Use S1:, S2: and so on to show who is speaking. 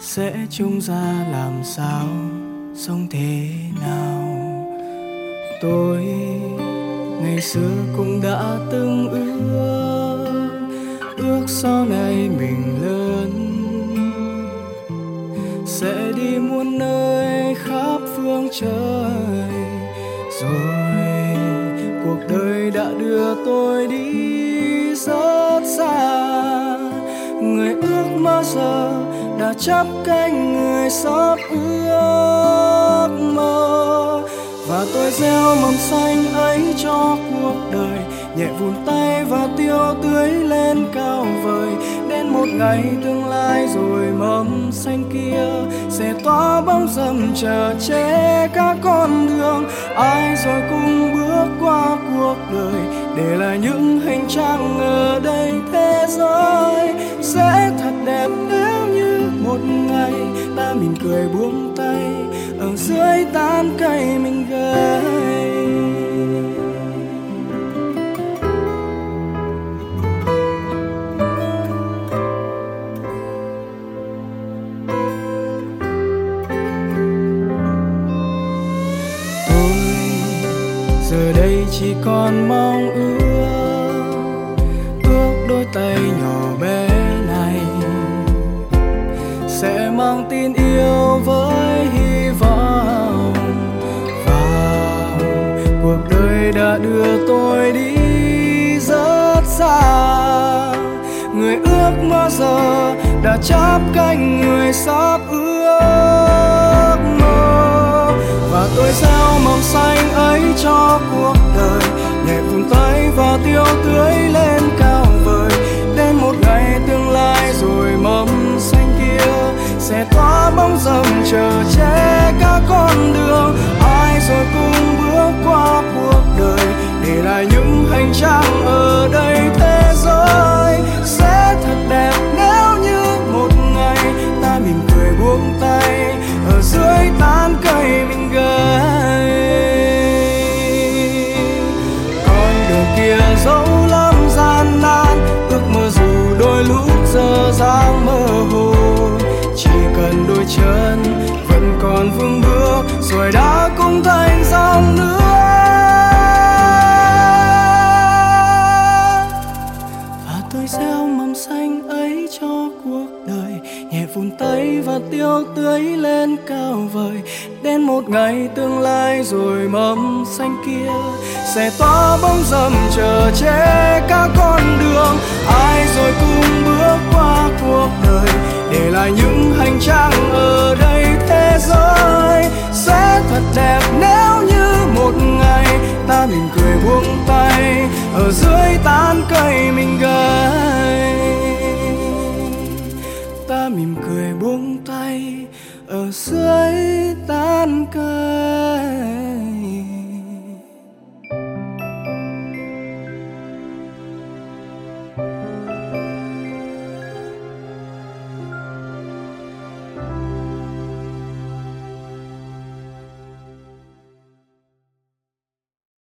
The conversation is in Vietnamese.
S1: sẽ chung ra làm sao, sống thế nào. Tôi ngày xưa cũng đã từng ước sau này mình lớn sẽ đi muôn nơi khắp phương trời. Rồi cuộc đời đã đưa tôi đi rất xa, người ước mơ giờ đã chắp cánh người sắp ước mơ. Và tôi gieo mầm xanh ấy cho cuộc đời, nhẹ vùn tay và tiêu tưới lên cao vời. Đến một ngày tương lai rồi mầm xanh kia sẽ tỏa bóng râm chờ che các con đường. Ai rồi cùng bước qua cuộc đời, để lại những hành trang ở đây. Thế giới sẽ thật đẹp nếu như một ngày ta mỉm cười buông tay ở dưới tán cây mình gầy. Giờ đây chỉ còn mong ước đôi tay nhỏ bé này sẽ mang tin yêu với hy vọng vào cuộc đời đã đưa tôi đi rất xa. Người ước mơ giờ đã chắp cánh người sắp ước mơ. Và tôi gieo mầm xanh ấy cho cuộc đời, nhẹ vùn tay và tiêu tưới lên cao vời. Đến một ngày tương lai rồi mầm xanh kia sẽ tỏa bóng râm chờ che các con đường. Ai rồi cùng bước qua cuộc đời, để lại những hành trang ở đây. Thế giới sẽ thật đẹp nếu như một ngày ta mỉm cười buông tay ở dưới tán cây mình gầy. Con đường kia dẫu lắm gian nan, ước mơ dù đôi lúc dở dang mơ hồ, chỉ cần đôi chân vẫn còn vững bước rồi đã cùng thành dòng nước. Và tôi gieo mầm xanh ấy cho cuộc đời, nhẹ vùn tay và tiêu tưới lên cao vời. Đến một ngày tương lai rồi mầm xanh kia sẽ tỏa bóng râm chờ che các con đường. Ai rồi cùng bước qua cuộc đời, để lại những hành trang ở đây. Thế giới sẽ thật đẹp nếu như một ngày ta mỉm cười buông tay ở dưới